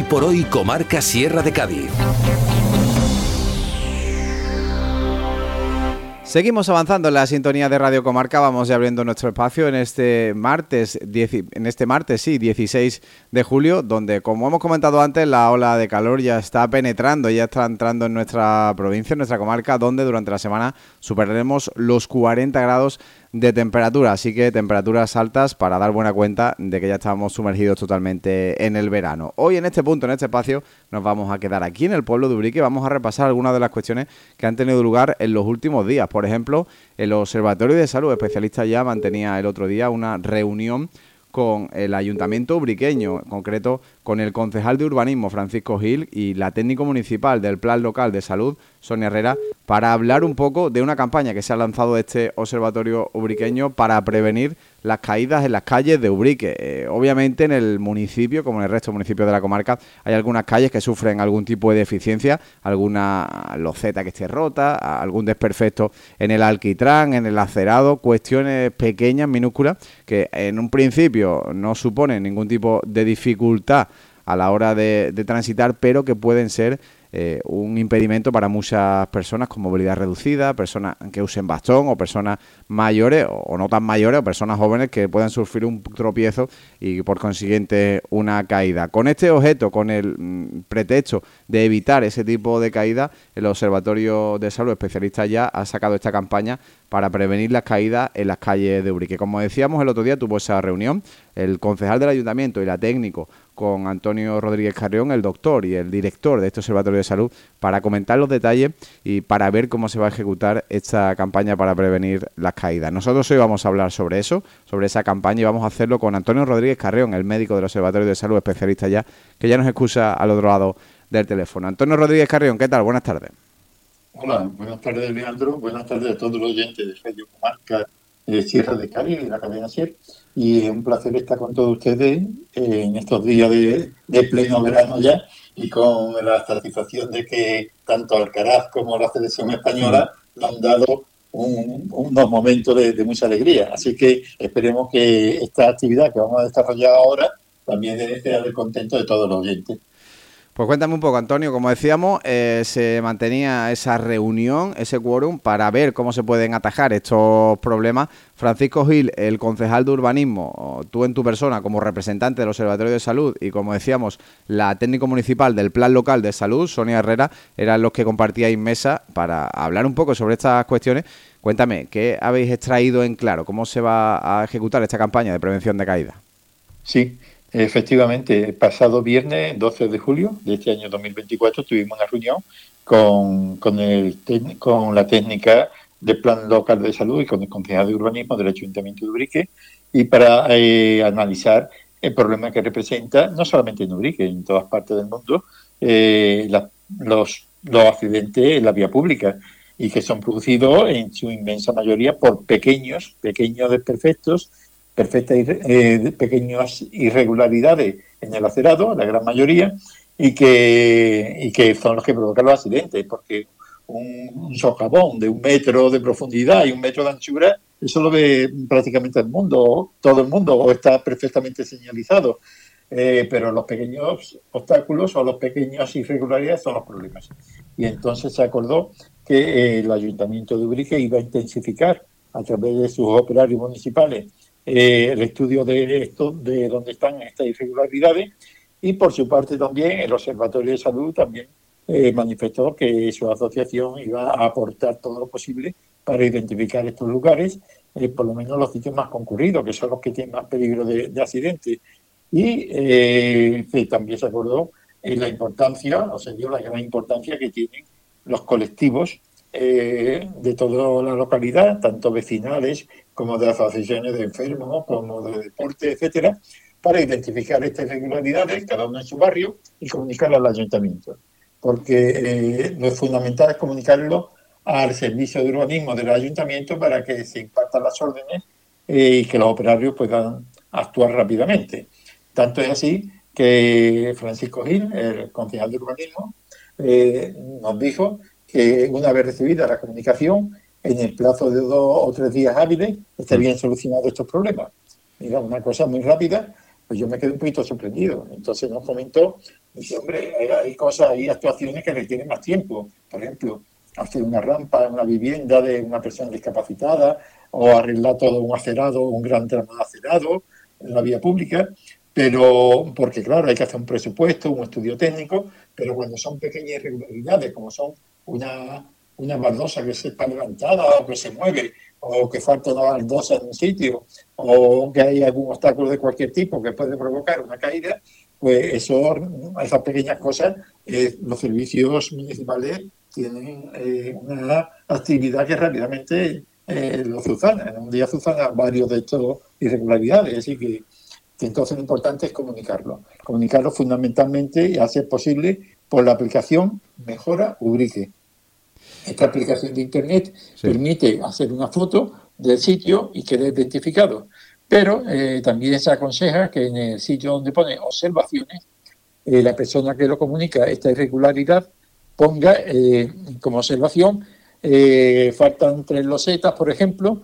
por Hoy Comarca Sierra de Cádiz. Seguimos avanzando en la sintonía de Radio Comarca, vamos ya abriendo nuestro espacio en este martes 16 de julio, donde, como hemos comentado antes, la ola de calor ya está penetrando, ya está entrando en nuestra provincia, en nuestra comarca, donde durante la semana superaremos los 40 grados de temperatura, así que temperaturas altas para dar buena cuenta de que ya estamos sumergidos totalmente en el verano. Hoy en este punto, en este espacio, nos vamos a quedar aquí en el pueblo de Ubrique, vamos a repasar algunas de las cuestiones que han tenido lugar en los últimos días. Por ejemplo, el Observatorio de Salud Especialista ya mantenía el otro día una reunión con el Ayuntamiento ubriqueño, en concreto con el concejal de Urbanismo, Francisco Gil, y la técnico municipal del Plan Local de Salud, Sonia Herrera, para hablar un poco de una campaña que se ha lanzado este observatorio ubriqueño para prevenir las caídas en las calles de Ubrique. Obviamente en el municipio, como en el resto de municipios de la comarca, hay algunas calles que sufren algún tipo de deficiencia, alguna loseta que esté rota, algún desperfecto en el alquitrán, en el acerado, cuestiones pequeñas, minúsculas, que en un principio no suponen ningún tipo de dificultad a la hora de transitar, pero que pueden ser un impedimento para muchas personas con movilidad reducida, personas que usen bastón o personas mayores o no tan mayores o personas jóvenes que puedan sufrir un tropiezo y por consiguiente una caída. Con este objeto, con el pretexto de evitar ese tipo de caída, el Observatorio de Salud Especialista ya ha sacado esta campaña para prevenir las caídas en las calles de Ubrique. Como decíamos, el otro día tuvo esa reunión el concejal del Ayuntamiento y la técnico con Antonio Rodríguez Carrión, el doctor y el director de este Observatorio de Salud, para comentar los detalles y para ver cómo se va a ejecutar esta campaña para prevenir las caídas. Nosotros hoy vamos a hablar sobre eso, sobre esa campaña, y vamos a hacerlo con Antonio Rodríguez Carrión, el médico del Observatorio de Salud Especialista ya, que ya nos excusa al otro lado del teléfono. Antonio Rodríguez Carrión, ¿qué tal? Buenas tardes. Hola, buenas tardes, Leandro. Buenas tardes a todos los oyentes de Radio Comarca Sierra de Cádiz y la cadena SER. Y es un placer estar con todos ustedes en estos días de pleno verano ya, y con la satisfacción de que tanto Alcaraz como la selección española le han dado unos momentos de mucha alegría. Así que esperemos que esta actividad que vamos a desarrollar ahora también sea del contento de todos los oyentes. Pues cuéntame un poco, Antonio. Como decíamos, se mantenía esa reunión, ese quórum, para ver cómo se pueden atajar estos problemas. Francisco Gil, el concejal de Urbanismo, tú en tu persona como representante del Observatorio de Salud y, como decíamos, la técnico municipal del Plan Local de Salud, Sonia Herrera, eran los que compartíais mesa para hablar un poco sobre estas cuestiones. Cuéntame, ¿qué habéis extraído en claro? ¿Cómo se va a ejecutar esta campaña de prevención de caídas? Sí. Efectivamente, el pasado viernes 12 de julio de este año 2024 tuvimos una reunión con la técnica del Plan Local de Salud y con el concejal de Urbanismo del Ayuntamiento de Ubrique, y para analizar el problema que representa, no solamente en Ubrique, en todas partes del mundo, los accidentes en la vía pública, y que son producidos en su inmensa mayoría por pequeños desperfectos, pequeñas irregularidades en el acerado, la gran mayoría, y que son los que provocan los accidentes, porque un socavón de 1 metro de profundidad y 1 metro de anchura, eso lo ve prácticamente todo el mundo, o está perfectamente señalizado. Pero los pequeños obstáculos o las pequeñas irregularidades son los problemas. Y entonces se acordó que el Ayuntamiento de Ubrique iba a intensificar, a través de sus operarios municipales, el estudio de dónde están estas irregularidades, y por su parte también el Observatorio de Salud también manifestó que su asociación iba a aportar todo lo posible para identificar estos lugares, por lo menos los sitios más concurridos, que son los que tienen más peligro de accidente. Y también se acordó la importancia, o se dio la gran importancia que tienen los colectivos de toda la localidad, tanto vecinales como de asociaciones de enfermos, como de deporte, etcétera, para identificar estas irregularidades, cada uno en su barrio, y comunicarlo al ayuntamiento. Porque lo fundamental es comunicarlo al servicio de urbanismo del ayuntamiento para que se impartan las órdenes y que los operarios puedan actuar rápidamente. Tanto es así que Francisco Gil, el concejal de urbanismo, nos dijo que una vez recibida la comunicación, en el plazo de 2 o 3 días hábiles, estarían solucionados estos problemas. Mira, una cosa muy rápida, pues yo me quedé un poquito sorprendido. Entonces nos comentó Dice, hombre, hay cosas, hay actuaciones que requieren más tiempo. Por ejemplo, hacer una rampa en una vivienda de una persona discapacitada o arreglar todo un acerado, un gran tramo de acerado en la vía pública, pero porque claro, hay que hacer un presupuesto, un estudio técnico, pero cuando son pequeñas irregularidades, como son una baldosa que se está levantada o que se mueve, o que falta una baldosa en un sitio, o que hay algún obstáculo de cualquier tipo que puede provocar una caída, pues esas pequeñas cosas, los servicios municipales tienen una actividad que rápidamente lo subsana. En un día subsana varios de estas irregularidades, así que entonces lo importante es comunicarlo fundamentalmente y hacer posible por la aplicación Mejora Ubrique. Esta aplicación de Internet permite hacer una foto del sitio y quede identificado, pero también se aconseja que en el sitio donde pone observaciones, la persona que lo comunica esta irregularidad ponga como observación, faltan 3 losetas, por ejemplo,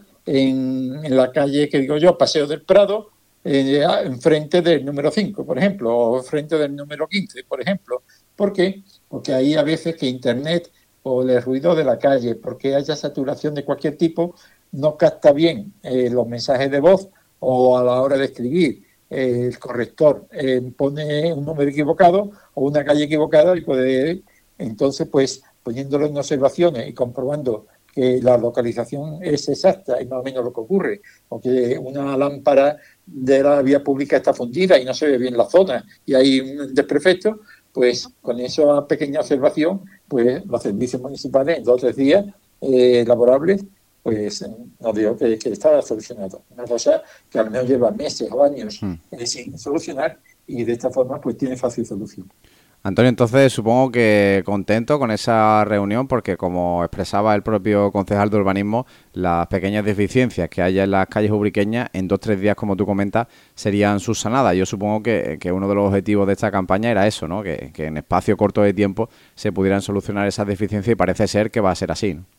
en la calle que digo yo, Paseo del Prado, enfrente del número 5, por ejemplo, o enfrente del número 15, por ejemplo. ¿Por qué? Porque hay a veces que Internet o el ruido de la calle, porque haya saturación de cualquier tipo, no capta bien los mensajes de voz, o a la hora de escribir el corrector pone un número equivocado o una calle equivocada y puede, entonces pues poniéndolo en observaciones y comprobando que la localización es exacta y más o menos lo que ocurre, o que una lámpara de la vía pública está fundida y no se ve bien la zona y hay un desperfecto, pues con esa pequeña observación, pues los servicios municipales en 2 o 3 días laborables, pues nos digo que está solucionado. Una cosa que a lo mejor lleva meses o años sin solucionar y de esta forma pues tiene fácil solución. Antonio, entonces supongo que contento con esa reunión porque, como expresaba el propio concejal de urbanismo, las pequeñas deficiencias que haya en las calles ubriqueñas en 2 o 3 días, como tú comentas, serían subsanadas. Yo supongo que uno de los objetivos de esta campaña era eso, ¿no? Que en espacio corto de tiempo se pudieran solucionar esas deficiencias y parece ser que va a ser así, ¿no?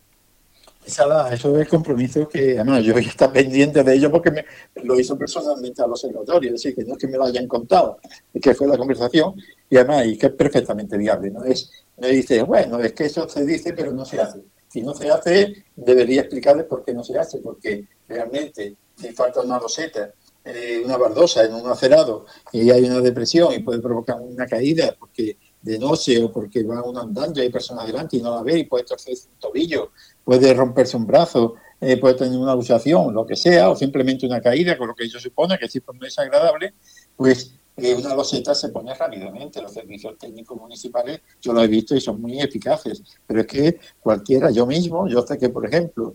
Eso es el compromiso que, además, yo voy a estar pendiente de ello porque lo hizo personalmente al observatorio, es decir, que no es que me lo hayan contado, es que fue la conversación y además y que es perfectamente viable. No dice, bueno, es que eso se dice pero no se hace. Si no se hace, debería explicarles por qué no se hace, porque realmente si falta una loseta, una baldosa en un acerado y hay una depresión y puede provocar una caída porque de noche o porque va uno andando y hay personas delante y no la ve y puede torcerse un tobillo, puede romperse un brazo, puede tener una luxación, lo que sea, o simplemente una caída, con lo que ellos supone que si no es agradable, pues una loseta se pone rápidamente. Los servicios técnicos municipales, yo lo he visto y son muy eficaces, pero es que cualquiera, yo mismo, yo sé que, por ejemplo,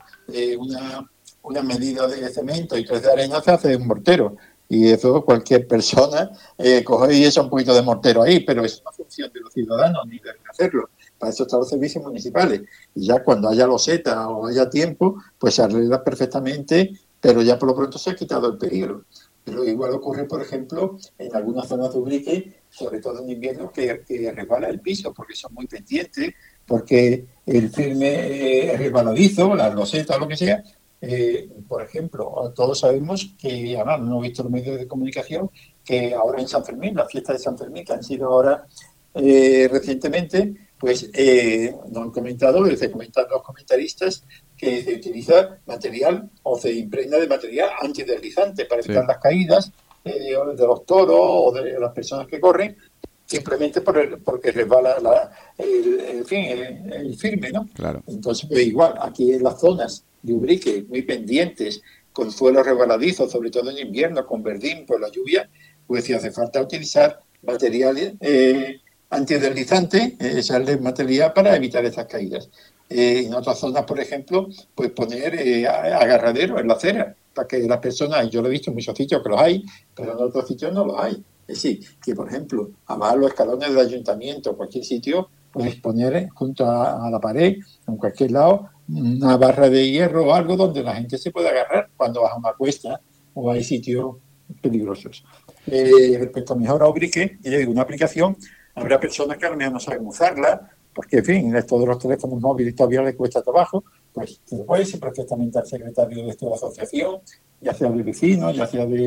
una medida de cemento y 3 de arena se hace de un mortero. Y eso cualquier persona coge y echa un poquito de mortero ahí, pero es una función de los ciudadanos ni de hacerlo. Para eso están los servicios municipales. Y ya cuando haya loseta o haya tiempo, pues se arregla perfectamente, pero ya por lo pronto se ha quitado el peligro. Pero igual ocurre, por ejemplo, en algunas zonas de Ubrique, sobre todo en invierno, que resbala el piso, porque son muy pendientes, porque el firme es resbaladizo, la loseta o lo que sea. Por ejemplo, todos sabemos que, además, no he visto los medios de comunicación, que ahora en San Fermín, las fiestas de San Fermín, que han sido ahora recientemente, pues nos han comentado, desde comentan los comentaristas, que se utiliza material o se impregna de material antideslizante para evitar las caídas de los toros o de las personas que corren, simplemente porque resbala el firme, ¿no? Claro. Entonces, pues igual, aquí en las zonas de Ubrique, muy pendientes, con suelos resbaladizos, sobre todo en invierno, con verdín por la lluvia, pues si hace falta utilizar materiales antideslizante, echarle material para evitar esas caídas. En otras zonas, por ejemplo, pues poner agarraderos en la acera, para que las personas, yo lo he visto en muchos sitios que los hay, pero en otros sitios no los hay. Es decir, que por ejemplo, abajo los escalones del ayuntamiento, cualquier sitio, puedes poner junto a la pared, en cualquier lado, una barra de hierro o algo donde la gente se pueda agarrar cuando baja una cuesta o hay sitios peligrosos. Respecto a Mejora Ubrique, yo digo, una aplicación, habrá personas que a lo mejor no saben usarla, porque, en fin, esto de los teléfonos móviles todavía les cuesta trabajo, pues puede ser perfectamente al secretario de esta asociación, ya sea de vecinos, ya sea de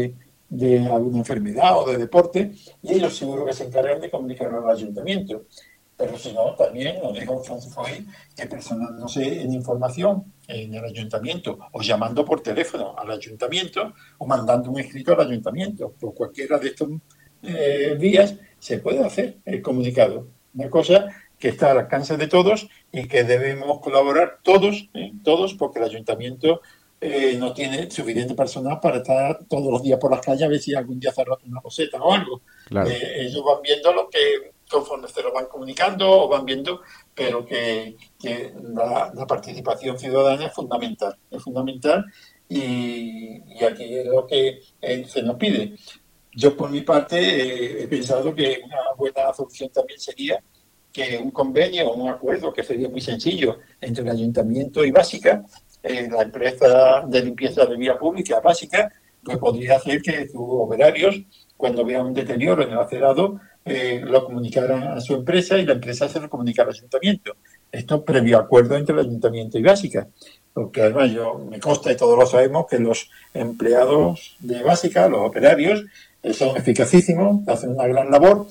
de alguna enfermedad o de deporte, y ellos seguro que se encargan de comunicarlo al ayuntamiento. Pero si no, también nos dijo Francisco ahí que personándose en información en el ayuntamiento o llamando por teléfono al ayuntamiento o mandando un escrito al ayuntamiento. Por cualquiera de estos vías se puede hacer el comunicado. Una cosa que está al alcance de todos y que debemos colaborar todos, porque el ayuntamiento no tiene suficiente personal para estar todos los días por las calles a ver si algún día se ha roto una roseta o algo. Claro. Ellos van viendo lo que conforme se lo van comunicando o van viendo, pero que la participación ciudadana es fundamental y aquí es lo que se nos pide. Yo por mi parte he pensado que una buena solución también sería que un convenio o un acuerdo, que sería muy sencillo, entre el ayuntamiento y Básica, la empresa de limpieza de vía pública Básica, pues podría hacer que sus operarios, cuando vean un deterioro en el acerado, lo comunicaran a su empresa y la empresa se lo comunicara al ayuntamiento. Esto previo acuerdo entre el ayuntamiento y Básica, porque además me consta y todos lo sabemos que los empleados de Básica, los operarios, son eficacísimos, hacen una gran labor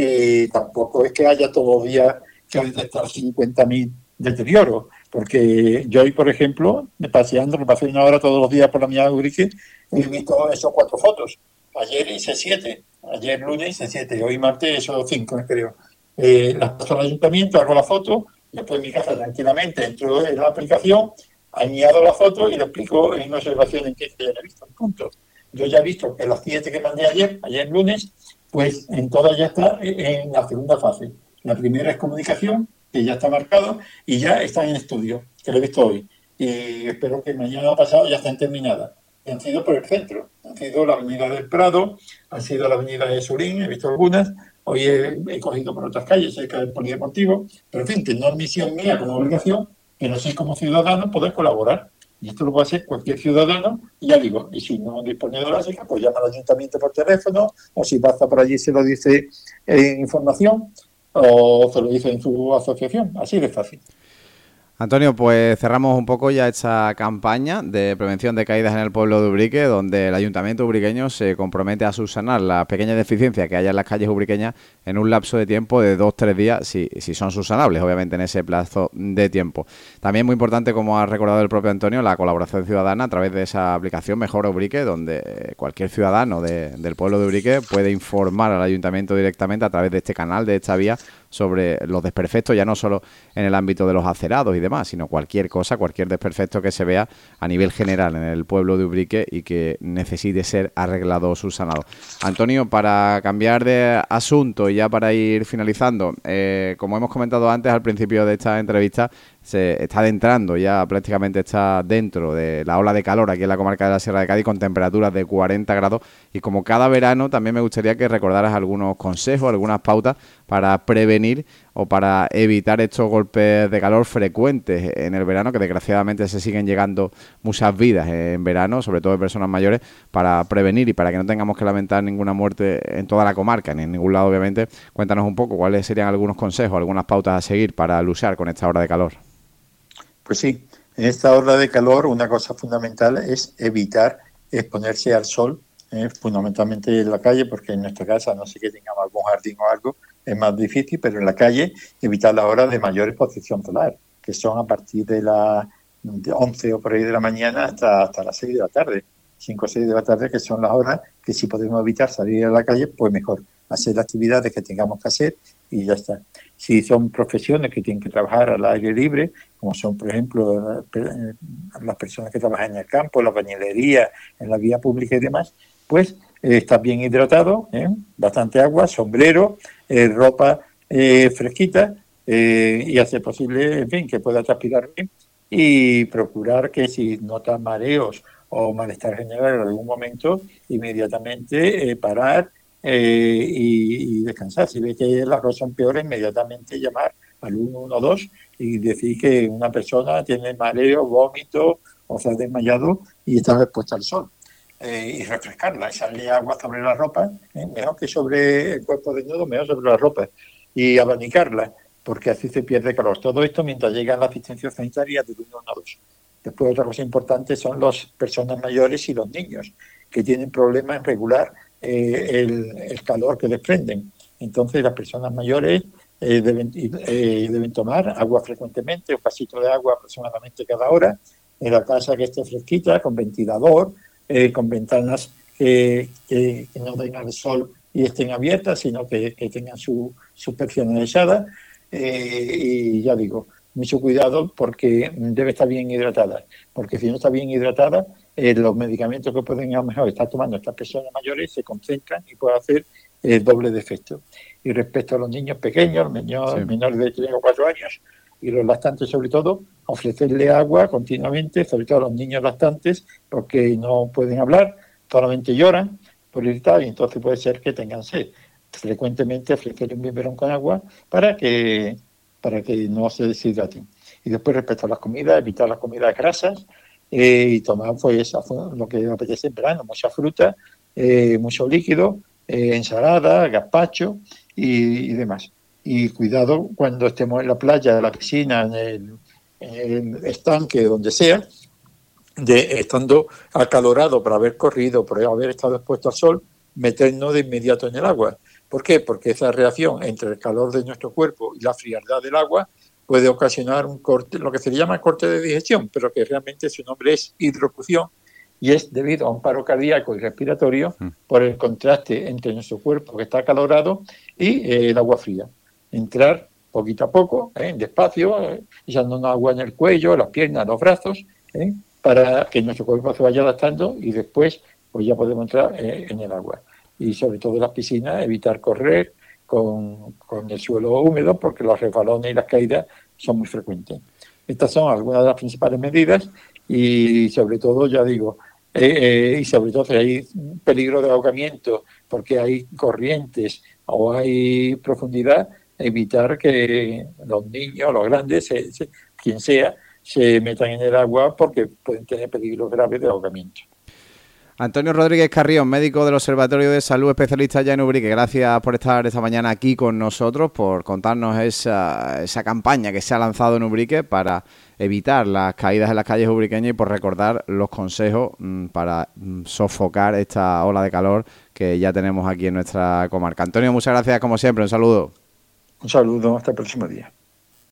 y tampoco es que haya todos los días que detectar 50.000 deterioros, porque yo hoy, por ejemplo, me pasé una hora todos los días por la Avenida de Urique y he visto esos 4 fotos. Ayer hice 7, ayer lunes hice 7, hoy martes esos 5, creo. Las paso al ayuntamiento, hago la foto, después en mi casa tranquilamente entro en la aplicación, añado la foto y lo explico en una observación en que ya he visto, punto. Yo ya he visto que las 7 que mandé ayer lunes, pues en todas ya está en la segunda fase. La primera es comunicación, que ya está marcado, y ya está en estudio, que lo he visto hoy. Y espero que mañana o pasado ya estén terminadas. Y han sido por el centro, han sido la avenida del Prado, han sido la avenida de Surín, he visto algunas, hoy he cogido por otras calles cerca del polideportivo, pero en fin, que no es misión mía como obligación, pero sí como ciudadano poder colaborar. Y esto lo puede hacer cualquier ciudadano, y ya digo, y si no dispone de básica, pues llama al ayuntamiento por teléfono, o si pasa por allí se lo dice en información, o se lo dice en su asociación, así de fácil. Antonio, pues cerramos un poco ya esta campaña de prevención de caídas en el pueblo de Ubrique, donde el ayuntamiento ubriqueño se compromete a subsanar las pequeñas deficiencias que haya en las calles ubriqueñas en un lapso de tiempo de 2-3 días, si son subsanables, obviamente, en ese plazo de tiempo. También muy importante, como ha recordado el propio Antonio, la colaboración ciudadana a través de esa aplicación Mejora Ubrique, donde cualquier ciudadano del pueblo de Ubrique puede informar al ayuntamiento directamente a través de este canal, de esta vía, sobre los desperfectos, ya no solo en el ámbito de los acerados y demás, sino cualquier cosa, cualquier desperfecto que se vea a nivel general en el pueblo de Ubrique y que necesite ser arreglado o subsanado. Antonio, para cambiar de asunto y ya para ir finalizando, como hemos comentado antes al principio de esta entrevista, se está adentrando, ya prácticamente está dentro de la ola de calor aquí en la comarca de la Sierra de Cádiz con temperaturas de 40 grados y como cada verano también me gustaría que recordaras algunos consejos, algunas pautas para prevenir o para evitar estos golpes de calor frecuentes en el verano, que desgraciadamente se siguen llegando muchas vidas en verano, sobre todo de personas mayores, para prevenir y para que no tengamos que lamentar ninguna muerte en toda la comarca, ni en ningún lado obviamente. Cuéntanos un poco cuáles serían algunos consejos, algunas pautas a seguir para luchar con esta hora de calor. Pues sí, en esta hora de calor una cosa fundamental es evitar exponerse al sol, fundamentalmente en la calle, porque en nuestra casa, no sé que tengamos algún jardín o algo, es más difícil, pero en la calle evitar las horas de mayor exposición solar, que son a partir de las 11 o por ahí de la mañana hasta las 6 de la tarde, 5 o 6 de la tarde, que son las horas que si podemos evitar salir a la calle, pues mejor, hacer las actividades que tengamos que hacer y ya está. Si son profesiones que tienen que trabajar al aire libre, como son, por ejemplo, las personas que trabajan en el campo, la bañilería, en la vía pública y demás, pues está bien hidratado, bastante agua, sombrero, ropa fresquita y hacer posible, en fin, que pueda transpirar bien y procurar que si nota mareos o malestar general en algún momento, inmediatamente parar y descansar. Si ve que las cosas son peores, inmediatamente llamar al 112 y decir que una persona tiene mareo, vómito o se ha desmayado y está expuesta al sol. Y refrescarla, echarle agua sobre la ropa, mejor que sobre el cuerpo desnudo, mejor sobre la ropa, y abanicarla, porque así se pierde calor. Todo esto mientras llega la asistencia sanitaria del 112. Después otra cosa importante son las personas mayores y los niños, que tienen problemas en regular el calor que desprenden. Entonces las personas mayores deben tomar agua frecuentemente, un vasito de agua aproximadamente cada hora, en la casa que esté fresquita, con ventilador, con ventanas que no tengan el sol y estén abiertas, sino que tengan sus persianas echadas. Y ya digo, mucho cuidado porque debe estar bien hidratada, porque si no está bien hidratada, los medicamentos que pueden a lo mejor estar tomando estas personas mayores se concentran y puede hacer doble de efecto. Y respecto a los niños pequeños, menores de 3 o 4 años, y los lactantes sobre todo, ofrecerle agua continuamente, sobre todo a los niños lactantes, porque no pueden hablar, solamente lloran por irritar, y entonces puede ser que tengan sed. Frecuentemente ofrecerle un biberón con agua para que no se deshidraten. Y después, respecto a las comidas, evitar las comidas grasas y tomar pues lo que apetece en verano, mucha fruta, mucho líquido, ensalada, gazpacho y demás. Y cuidado cuando estemos en la playa, en la piscina, en el estanque, donde sea, estando acalorado por haber corrido, por haber estado expuesto al sol, meternos de inmediato en el agua. ¿Por qué? Porque esa reacción entre el calor de nuestro cuerpo y la frialdad del agua puede ocasionar un corte, lo que se le llama corte de digestión, pero que realmente su nombre es hidrofusión, y es debido a un paro cardíaco y respiratorio por el contraste entre nuestro cuerpo que está acalorado y el agua fría. Entrar poquito a poco, despacio, echándonos agua en el cuello, las piernas, los brazos, para que nuestro cuerpo se vaya adaptando y después pues ya podemos entrar en el agua. Y sobre todo en las piscinas, evitar correr con el suelo húmedo porque los resbalones y las caídas son muy frecuentes. Estas son algunas de las principales medidas y sobre todo, ya digo, y sobre todo si hay peligro de ahogamiento porque hay corrientes o hay profundidad, evitar que los niños, los grandes, quien sea, se metan en el agua porque pueden tener peligros graves de ahogamiento. Antonio Rodríguez Carrión, médico del Observatorio de Salud, especialista ya en Ubrique. Gracias por estar esta mañana aquí con nosotros, por contarnos esa campaña que se ha lanzado en Ubrique para evitar las caídas en las calles ubriqueñas y por recordar los consejos para sofocar esta ola de calor que ya tenemos aquí en nuestra comarca. Antonio, muchas gracias como siempre. Un saludo. Un saludo, hasta el próximo día.